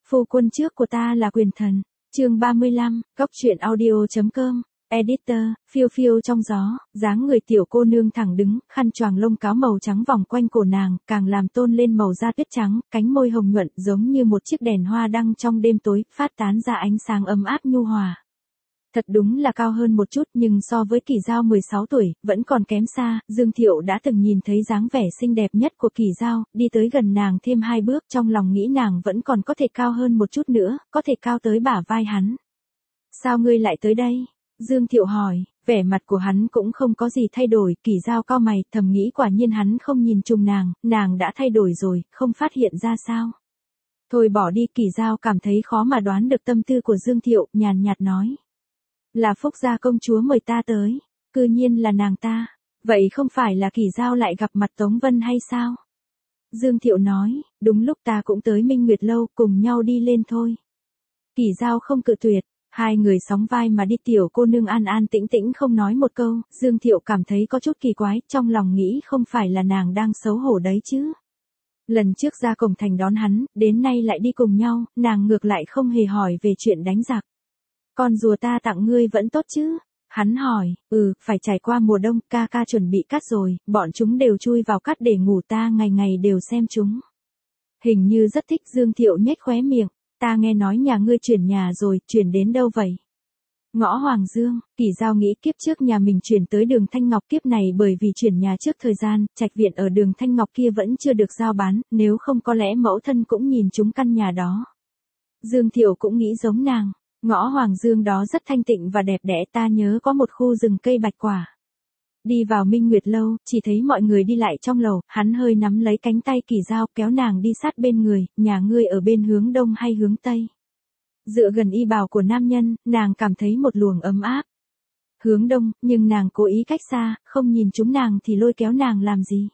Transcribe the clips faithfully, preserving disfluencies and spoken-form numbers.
Phu quân trước của ta là quyền thần. Chương ba mươi lăm, Góc truyện audio.com. Editor, phiêu phiêu trong gió, dáng người tiểu cô nương thẳng đứng, khăn choàng lông cáo màu trắng vòng quanh cổ nàng, càng làm tôn lên màu da tuyết trắng, cánh môi hồng nhuận giống như một chiếc đèn hoa đăng trong đêm tối, phát tán ra ánh sáng ấm áp nhu hòa. Thật đúng là cao hơn một chút, nhưng so với Kỳ Dao mười sáu tuổi, vẫn còn kém xa. Dương Thiệu đã từng nhìn thấy dáng vẻ xinh đẹp nhất của Kỳ Dao, đi tới gần nàng thêm hai bước, trong lòng nghĩ nàng vẫn còn có thể cao hơn một chút nữa, có thể cao tới bả vai hắn. Sao ngươi lại tới đây? Dương Thiệu hỏi, vẻ mặt của hắn cũng không có gì thay đổi. Kỳ Dao cau mày, thầm nghĩ quả nhiên hắn không nhìn trùng nàng, nàng đã thay đổi rồi, không phát hiện ra sao? Thôi bỏ đi. Kỳ Dao cảm thấy khó mà đoán được tâm tư của Dương Thiệu, nhàn nhạt nói. Là Phúc gia công chúa mời ta tới, cư nhiên là nàng ta, vậy không phải là Kỳ Dao lại gặp mặt Tống Vân hay sao? Dương Thiệu nói, đúng lúc ta cũng tới Minh Nguyệt Lâu, cùng nhau đi lên thôi. Kỳ Dao không cự tuyệt, hai người sóng vai mà đi. Tiểu cô nương an an tĩnh tĩnh không nói một câu. Dương Thiệu cảm thấy có chút kỳ quái, trong lòng nghĩ không phải là nàng đang xấu hổ đấy chứ. Lần trước ra cổng thành đón hắn, đến nay lại đi cùng nhau, nàng ngược lại không hề hỏi về chuyện đánh giặc. Con rùa ta tặng ngươi vẫn tốt chứ? Hắn hỏi, ừ, phải trải qua mùa đông, ca ca chuẩn bị cắt rồi, bọn chúng đều chui vào cắt để ngủ, ta ngày ngày đều xem chúng. Hình như rất thích. Dương Thiệu nhếch khóe miệng, ta nghe nói nhà ngươi chuyển nhà rồi, chuyển đến đâu vậy? Ngõ Hoàng Dương. Kỳ Dao nghĩ kiếp trước nhà mình chuyển tới đường Thanh Ngọc, kiếp này bởi vì chuyển nhà trước thời gian, trạch viện ở đường Thanh Ngọc kia vẫn chưa được giao bán, nếu không có lẽ mẫu thân cũng nhìn chúng căn nhà đó. Dương Thiệu cũng nghĩ giống nàng. Ngõ Hoàng Dương đó rất thanh tịnh và đẹp đẽ, ta nhớ có một khu rừng cây bạch quả. Đi vào Minh Nguyệt Lâu, chỉ thấy mọi người đi lại trong lầu, hắn hơi nắm lấy cánh tay Kỳ Dao, kéo nàng đi sát bên người. Nhà ngươi ở bên hướng đông hay hướng tây? Dựa gần y bào của nam nhân, nàng cảm thấy một luồng ấm áp. Hướng đông, nhưng nàng cố ý cách xa, không nhìn chúng nàng thì lôi kéo nàng làm gì?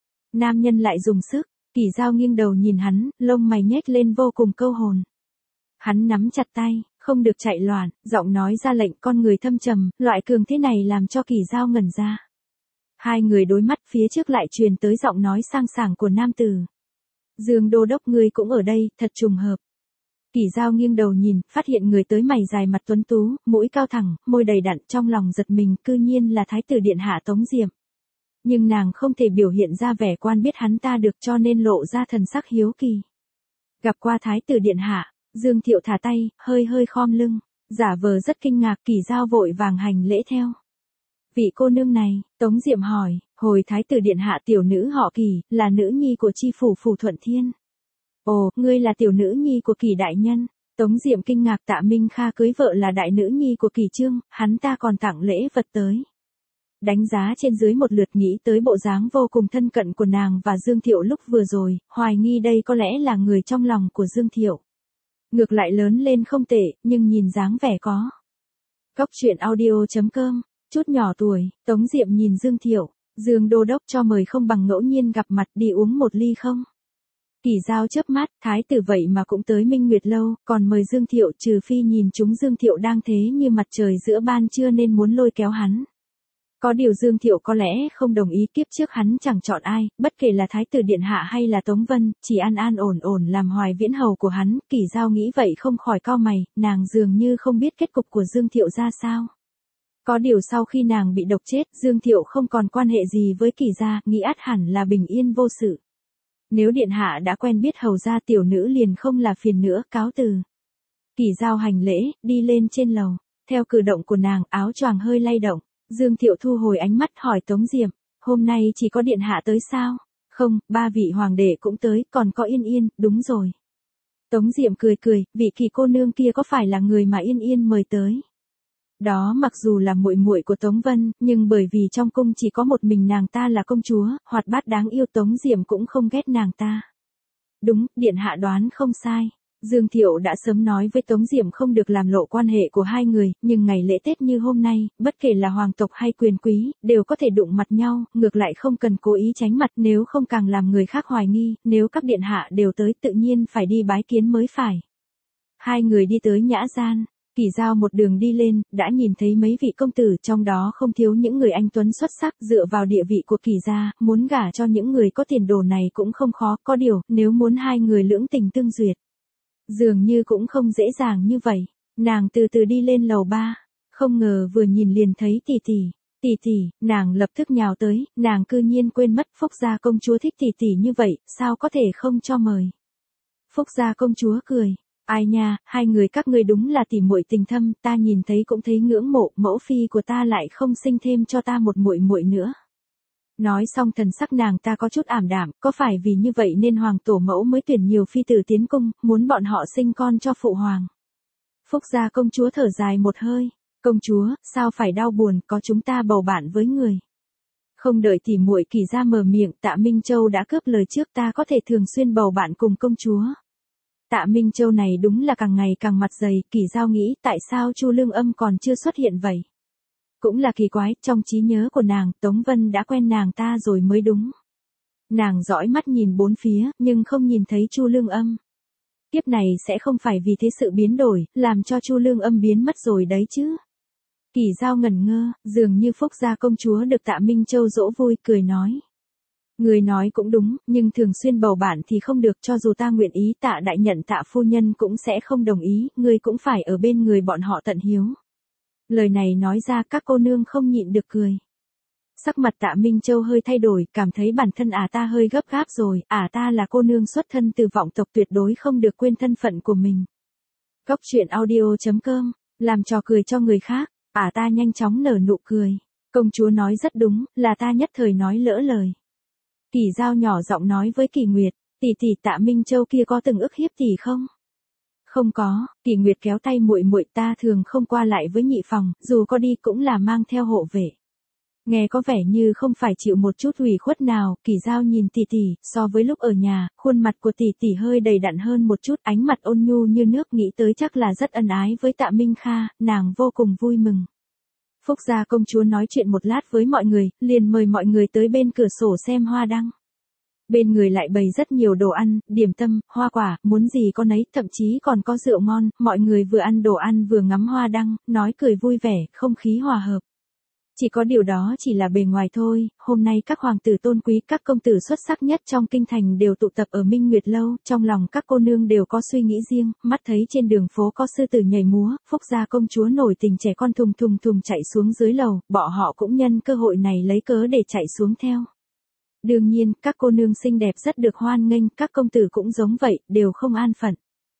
Nam nhân lại dùng sức. Kỳ Dao nghiêng đầu nhìn hắn, lông mày nhếch lên vô cùng câu hồn. Hắn nắm chặt tay, không được chạy loạn, giọng nói ra lệnh, con người thâm trầm, loại cường thế này làm cho Kỳ Dao ngẩn ra. Hai người đối mắt, phía trước lại truyền tới giọng nói sang sảng của nam tử. Dương đô đốc, ngươi cũng ở đây, thật trùng hợp. Kỳ Dao nghiêng đầu nhìn, phát hiện người tới mày dài mặt tuấn tú, mũi cao thẳng, môi đầy đặn, trong lòng giật mình, cư nhiên là Thái tử điện hạ Tống Diệm. Nhưng nàng không thể biểu hiện ra vẻ quan biết hắn ta được, cho nên lộ ra thần sắc hiếu kỳ. Gặp qua Thái tử điện hạ. Dương Thiệu thả tay, hơi hơi khom lưng, giả vờ rất kinh ngạc. Kỳ Dao vội vàng hành lễ theo. Vị cô nương này, Tống Diệm hỏi, hồi Thái tử điện hạ, tiểu nữ họ Kỳ, là nữ nhi của chi phủ phủ Thuận Thiên. Ồ, ngươi là tiểu nữ nhi của Kỳ đại nhân. Tống Diệm kinh ngạc, Tạ Minh Kha cưới vợ là đại nữ nhi của Kỳ Trương, hắn ta còn tặng lễ vật tới. Đánh giá trên dưới một lượt, nghĩ tới bộ dáng vô cùng thân cận của nàng và Dương Thiệu lúc vừa rồi, hoài nghi đây có lẽ là người trong lòng của Dương Thiệu. Ngược lại lớn lên không tệ, nhưng nhìn dáng vẻ có. Góc truyện audio.com, chút nhỏ tuổi, Tống Diệm nhìn Dương Thiệu, Dương đô đốc cho mời không bằng ngẫu nhiên gặp mặt, đi uống một ly không? Kỳ Dao chớp mắt, thái tử vậy mà cũng tới Minh Nguyệt Lâu, còn mời Dương Thiệu, trừ phi nhìn chúng Dương Thiệu đang thế như mặt trời giữa ban trưa nên muốn lôi kéo hắn. Có điều Dương Thiệu có lẽ không đồng ý, kiếp trước hắn chẳng chọn ai, bất kể là Thái tử điện hạ hay là Tống Vân, chỉ an an ổn ổn làm Hoài Viễn hầu của hắn. Kỳ Dao nghĩ vậy không khỏi cau mày, nàng dường như không biết kết cục của Dương Thiệu ra sao. Có điều sau khi nàng bị độc chết, Dương Thiệu không còn quan hệ gì với Kỳ gia, nghĩ ắt hẳn là bình yên vô sự. Nếu điện hạ đã quen biết hầu gia, tiểu nữ liền không là phiền nữa, cáo từ. Kỳ Dao hành lễ, đi lên trên lầu. Theo cử động của nàng, áo choàng hơi lay động. Dương Thiệu thu hồi ánh mắt, hỏi Tống Diệm, hôm nay chỉ có điện hạ tới sao? Không, ba vị hoàng đệ cũng tới, còn có Yên Yên, đúng rồi. Tống Diệm cười cười, vị Kỳ cô nương kia có phải là người mà Yên Yên mời tới? Đó mặc dù là muội muội của Tống Vân, nhưng bởi vì trong cung chỉ có một mình nàng ta là công chúa, hoạt bát đáng yêu, Tống Diệm cũng không ghét nàng ta. Đúng, điện hạ đoán không sai. Dương Thiệu đã sớm nói với Tống Diệm không được làm lộ quan hệ của hai người, nhưng ngày lễ Tết như hôm nay, bất kể là hoàng tộc hay quyền quý, đều có thể đụng mặt nhau, ngược lại không cần cố ý tránh mặt, nếu không càng làm người khác hoài nghi, nếu các điện hạ đều tới tự nhiên phải đi bái kiến mới phải. Hai người đi tới nhã gian. Kỳ Dao một đường đi lên, đã nhìn thấy mấy vị công tử, trong đó không thiếu những người anh tuấn xuất sắc, dựa vào địa vị của Kỳ gia, muốn gả cho những người có tiền đồ này cũng không khó, có điều, nếu muốn hai người lưỡng tình tương duyệt. Dường như cũng không dễ dàng như vậy, nàng từ từ đi lên lầu ba, không ngờ vừa nhìn liền thấy tỷ tỷ, tỷ tỷ, nàng lập tức nhào tới, nàng cư nhiên quên mất Phúc gia công chúa thích tỷ tỷ như vậy, sao có thể không cho mời. Phúc gia công chúa cười, ai nha, hai người các ngươi đúng là tỉ muội tình thâm, ta nhìn thấy cũng thấy ngưỡng mộ, mẫu phi của ta lại không sinh thêm cho ta một muội muội nữa. Nói xong thần sắc nàng ta có chút ảm đạm, có phải vì như vậy nên hoàng tổ mẫu mới tuyển nhiều phi tử tiến cung, muốn bọn họ sinh con cho phụ hoàng. Phúc gia công chúa thở dài một hơi, công chúa, sao phải đau buồn, có chúng ta bầu bạn với người. Không đợi tỉ muội Kỳ gia mở miệng, Tạ Minh Châu đã cướp lời trước, ta có thể thường xuyên bầu bạn cùng công chúa. Tạ Minh Châu này đúng là càng ngày càng mặt dày, Kỳ Giao nghĩ tại sao Chu Lương Âm còn chưa xuất hiện vậy. Cũng là kỳ quái, trong trí nhớ của nàng, Tống Vân đã quen nàng ta rồi mới đúng. Nàng dõi mắt nhìn bốn phía, nhưng không nhìn thấy Chu Lương Âm. Kiếp này sẽ không phải vì thế sự biến đổi, làm cho Chu Lương Âm biến mất rồi đấy chứ. Kỳ Giao ngẩn ngơ, dường như Phúc gia công chúa được Tạ Minh Châu dỗ vui, cười nói. Người nói cũng đúng, nhưng thường xuyên bầu bạn thì không được, cho dù ta nguyện ý, Tạ đại nhận Tạ phu nhân cũng sẽ không đồng ý, ngươi cũng phải ở bên người bọn họ tận hiếu. Lời này nói ra các cô nương không nhịn được cười. Sắc mặt Tạ Minh Châu hơi thay đổi, cảm thấy bản thân ả ta hơi gấp gáp rồi, ả ta là cô nương xuất thân từ vọng tộc, tuyệt đối không được quên thân phận của mình. Góc truyện audio chấm com, làm trò cười cho người khác, ả ta nhanh chóng nở nụ cười. Công chúa nói rất đúng, là ta nhất thời nói lỡ lời. Kỳ Giao nhỏ giọng nói với Kỳ Nguyệt, tỷ tỷ Tạ Minh Châu kia có từng ức hiếp tỷ không? Không có, Kỳ Nguyệt kéo tay muội muội, ta thường không qua lại với nhị phòng, dù có đi cũng là mang theo hộ vệ. Nghe có vẻ như không phải chịu một chút ủy khuất nào, Kỳ Giao nhìn tỷ tỷ, so với lúc ở nhà, khuôn mặt của tỷ tỷ hơi đầy đặn hơn một chút, ánh mặt ôn nhu như nước, nghĩ tới chắc là rất ân ái với Tạ Minh Kha, nàng vô cùng vui mừng. Phúc gia công chúa nói chuyện một lát với mọi người, liền mời mọi người tới bên cửa sổ xem hoa đăng. Bên người lại bày rất nhiều đồ ăn, điểm tâm, hoa quả, muốn gì có nấy, thậm chí còn có rượu ngon, mọi người vừa ăn đồ ăn vừa ngắm hoa đăng, nói cười vui vẻ, không khí hòa hợp. Chỉ có điều đó chỉ là bề ngoài thôi, hôm nay các hoàng tử tôn quý, các công tử xuất sắc nhất trong kinh thành đều tụ tập ở Minh Nguyệt Lâu, trong lòng các cô nương đều có suy nghĩ riêng, mắt thấy trên đường phố có sư tử nhảy múa, Phúc gia công chúa nổi tình trẻ con thùng thùng thùng chạy xuống dưới lầu, bọn họ cũng nhân cơ hội này lấy cớ để chạy xuống theo. Đương nhiên, các cô nương xinh đẹp rất được hoan nghênh, các công tử cũng giống vậy, đều không an phận.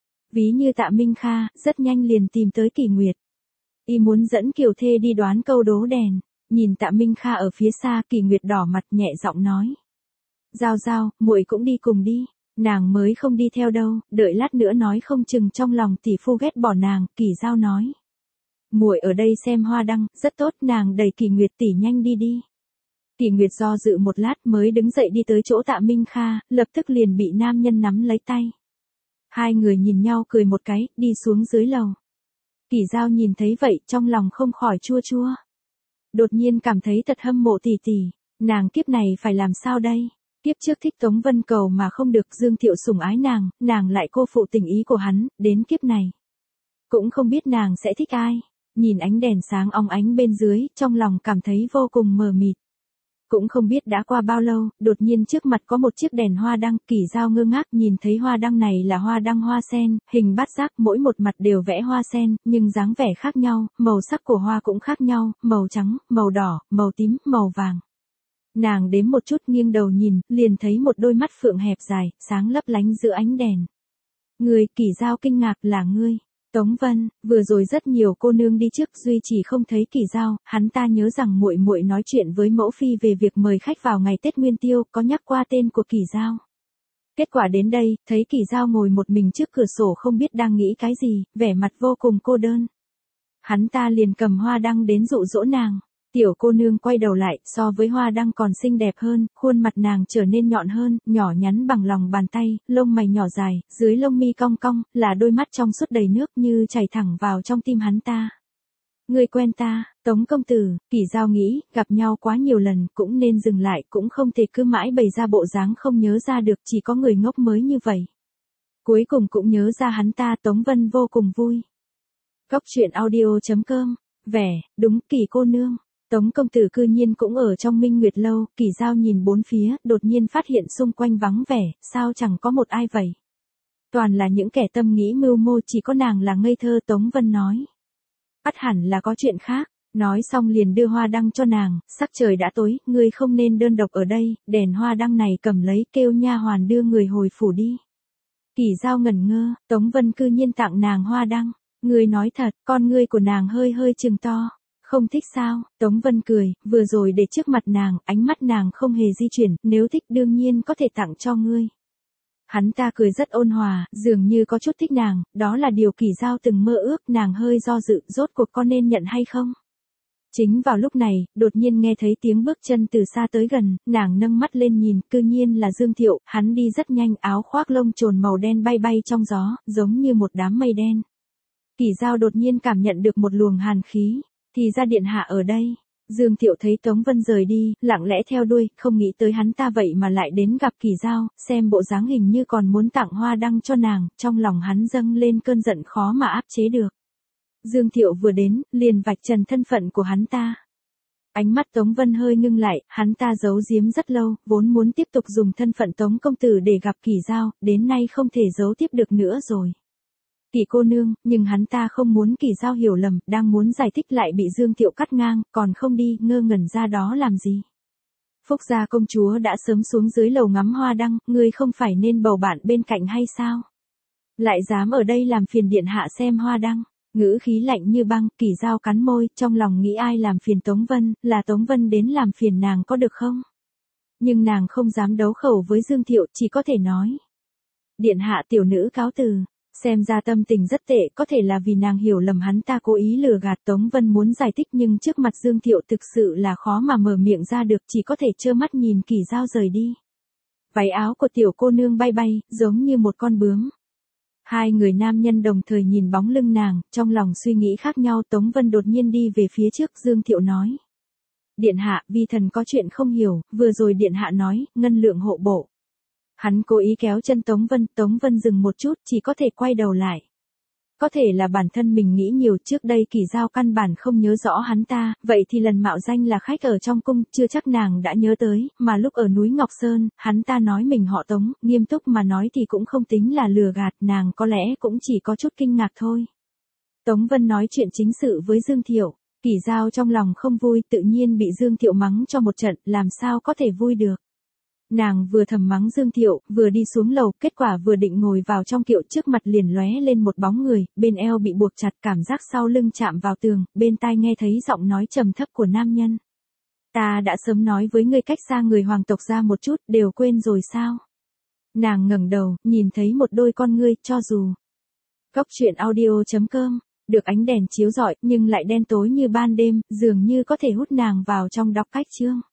Ví như Tạ Minh Kha, rất nhanh liền tìm tới Kỳ Nguyệt. Y muốn dẫn Kiều Thê đi đoán câu đố đèn. Nhìn Tạ Minh Kha ở phía xa, Kỳ Nguyệt đỏ mặt nhẹ giọng nói. Giao Giao, muội cũng đi cùng đi, nàng mới không đi theo đâu, đợi lát nữa nói không chừng trong lòng tỷ phu ghét bỏ nàng, Kỳ Giao nói. Muội ở đây xem hoa đăng, rất tốt, nàng đẩy Kỳ Nguyệt tỷ nhanh đi đi. Kỳ Nguyệt do dự một lát mới đứng dậy đi tới chỗ Tạ Minh Kha, lập tức liền bị nam nhân nắm lấy tay. Hai người nhìn nhau cười một cái, đi xuống dưới lầu. Kỳ Giao nhìn thấy vậy, trong lòng không khỏi chua chua. Đột nhiên cảm thấy thật hâm mộ tỷ tỷ, nàng kiếp này phải làm sao đây? Kiếp trước thích Tống Vân Cầu mà không được, Dương Thiệu sủng ái nàng, nàng lại cô phụ tình ý của hắn, đến kiếp này. Cũng không biết nàng sẽ thích ai. Nhìn ánh đèn sáng óng ánh bên dưới, trong lòng cảm thấy vô cùng mờ mịt. Cũng không biết đã qua bao lâu, đột nhiên trước mặt có một chiếc đèn hoa đăng, Kỳ Giao ngơ ngác nhìn thấy hoa đăng này là hoa đăng hoa sen, hình bát giác, mỗi một mặt đều vẽ hoa sen, nhưng dáng vẻ khác nhau, màu sắc của hoa cũng khác nhau, màu trắng, màu đỏ, màu tím, màu vàng. Nàng đếm một chút nghiêng đầu nhìn, liền thấy một đôi mắt phượng hẹp dài, sáng lấp lánh giữa ánh đèn. Người, Kỳ Giao kinh ngạc, là ngươi. Tống Vân, vừa rồi rất nhiều cô nương đi trước, duy chỉ không thấy Kỳ Giao, hắn ta nhớ rằng muội muội nói chuyện với mẫu phi về việc mời khách vào ngày Tết Nguyên Tiêu, có nhắc qua tên của Kỳ Giao. Kết quả đến đây, thấy Kỳ Giao ngồi một mình trước cửa sổ không biết đang nghĩ cái gì, vẻ mặt vô cùng cô đơn. Hắn ta liền cầm hoa đăng đến dụ dỗ nàng. Tiểu cô nương quay đầu lại, so với hoa đăng còn xinh đẹp hơn, khuôn mặt nàng trở nên nhọn hơn, nhỏ nhắn bằng lòng bàn tay, lông mày nhỏ dài, dưới lông mi cong cong, là đôi mắt trong suốt đầy nước như chảy thẳng vào trong tim hắn ta. Người quen ta, Tống công tử, Kỳ Giao nghĩ, gặp nhau quá nhiều lần, cũng nên dừng lại, cũng không thể cứ mãi bày ra bộ dáng không nhớ ra được, chỉ có người ngốc mới như vậy. Cuối cùng cũng nhớ ra hắn ta, Tống Vân vô cùng vui. Góc truyện audio chấm com, vẻ, đúng, Kỳ cô nương. Tống công tử cư nhiên cũng ở trong Minh Nguyệt Lâu, Kỳ Giao nhìn bốn phía, đột nhiên phát hiện xung quanh vắng vẻ, sao chẳng có một ai vậy. Toàn là những kẻ tâm nghĩ mưu mô, chỉ có nàng là ngây thơ. Tống Vân nói. Ắt hẳn là có chuyện khác. Nói xong liền đưa hoa đăng cho nàng, sắc trời đã tối, ngươi không nên đơn độc ở đây, đèn hoa đăng này cầm lấy, kêu nha hoàn đưa người hồi phủ đi. Kỳ Dao ngẩn ngơ, Tống Vân cư nhiên tặng nàng hoa đăng. Ngươi nói thật, con ngươi của nàng hơi hơi trừng to. Không thích sao? Tống Vân cười, vừa rồi để trước mặt nàng, ánh mắt nàng không hề di chuyển, nếu thích đương nhiên có thể tặng cho ngươi. Hắn ta cười rất ôn hòa, dường như có chút thích nàng, đó là điều Kỳ Dao từng mơ ước. Nàng hơi do dự, rốt cuộc con nên nhận hay không? Chính vào lúc này, đột nhiên nghe thấy tiếng bước chân từ xa tới gần, nàng nâng mắt lên nhìn, cư nhiên là Dương Thiệu. Hắn đi rất nhanh, áo khoác lông trồn màu đen bay bay trong gió, giống như một đám mây đen. Kỳ Dao đột nhiên cảm nhận được một luồng hàn khí, thì ra điện hạ ở đây. Dương Thiệu thấy Tống Vân rời đi, lặng lẽ theo đuôi, không nghĩ tới hắn ta vậy mà lại đến gặp Kỳ Dao, xem bộ dáng hình như còn muốn tặng hoa đăng cho nàng, trong lòng hắn dâng lên cơn giận khó mà áp chế được. Dương Thiệu vừa đến, liền vạch trần thân phận của hắn ta. Ánh mắt Tống Vân hơi ngưng lại, hắn ta giấu giếm rất lâu, vốn muốn tiếp tục dùng thân phận Tống công tử để gặp Kỳ Dao, đến nay không thể giấu tiếp được nữa rồi. Kỳ cô nương, nhưng hắn ta không muốn Kỳ Dao hiểu lầm, đang muốn giải thích lại bị Dương Thiệu cắt ngang, còn không đi, ngơ ngẩn ra đó làm gì. Phúc gia công chúa đã sớm xuống dưới lầu ngắm hoa đăng, ngươi không phải nên bầu bạn bên cạnh hay sao? Lại dám ở đây làm phiền điện hạ xem hoa đăng. Ngữ khí lạnh như băng, Kỳ Dao cắn môi, trong lòng nghĩ ai làm phiền Tống Vân, là Tống Vân đến làm phiền nàng có được không? Nhưng nàng không dám đấu khẩu với Dương Thiệu, chỉ có thể nói. Điện hạ tiểu nữ cáo từ. Xem ra tâm tình rất tệ, có thể là vì nàng hiểu lầm hắn ta cố ý lừa gạt. Tống Vân muốn giải thích nhưng trước mặt Dương Thiệu thực sự là khó mà mở miệng ra được, chỉ có thể trơ mắt nhìn Kỳ Dao rời đi. Váy áo của tiểu cô nương bay bay, giống như một con bướm. Hai người nam nhân đồng thời nhìn bóng lưng nàng, trong lòng suy nghĩ khác nhau. Tống Vân đột nhiên đi về phía trước, Dương Thiệu nói. Điện hạ, vi thần có chuyện không hiểu, vừa rồi điện hạ nói, ngân lượng hộ bộ. Hắn cố ý kéo chân Tống Vân, Tống Vân dừng một chút, chỉ có thể quay đầu lại. Có thể là bản thân mình nghĩ nhiều, trước đây Kỳ Dao căn bản không nhớ rõ hắn ta, vậy thì lần mạo danh là khách ở trong cung, chưa chắc nàng đã nhớ tới, mà lúc ở núi Ngọc Sơn, hắn ta nói mình họ Tống, nghiêm túc mà nói thì cũng không tính là lừa gạt, nàng có lẽ cũng chỉ có chút kinh ngạc thôi. Tống Vân nói chuyện chính sự với Dương Thiệu, Kỳ Dao trong lòng không vui, tự nhiên bị Dương Thiệu mắng cho một trận, làm sao có thể vui được. Nàng vừa thầm mắng Dương Thiệu, vừa đi xuống lầu, kết quả vừa định ngồi vào trong kiệu, trước mặt liền lóe lên một bóng người, bên eo bị buộc chặt, cảm giác sau lưng chạm vào tường, bên tai nghe thấy giọng nói trầm thấp của nam nhân. Ta đã sớm nói với ngươi cách xa người hoàng tộc ra một chút, đều quên rồi sao? Nàng ngẩng đầu, nhìn thấy một đôi con ngươi, cho dù. Góc truyện audio chấm com, được ánh đèn chiếu rọi, nhưng lại đen tối như ban đêm, dường như có thể hút nàng vào trong đọc cách chương.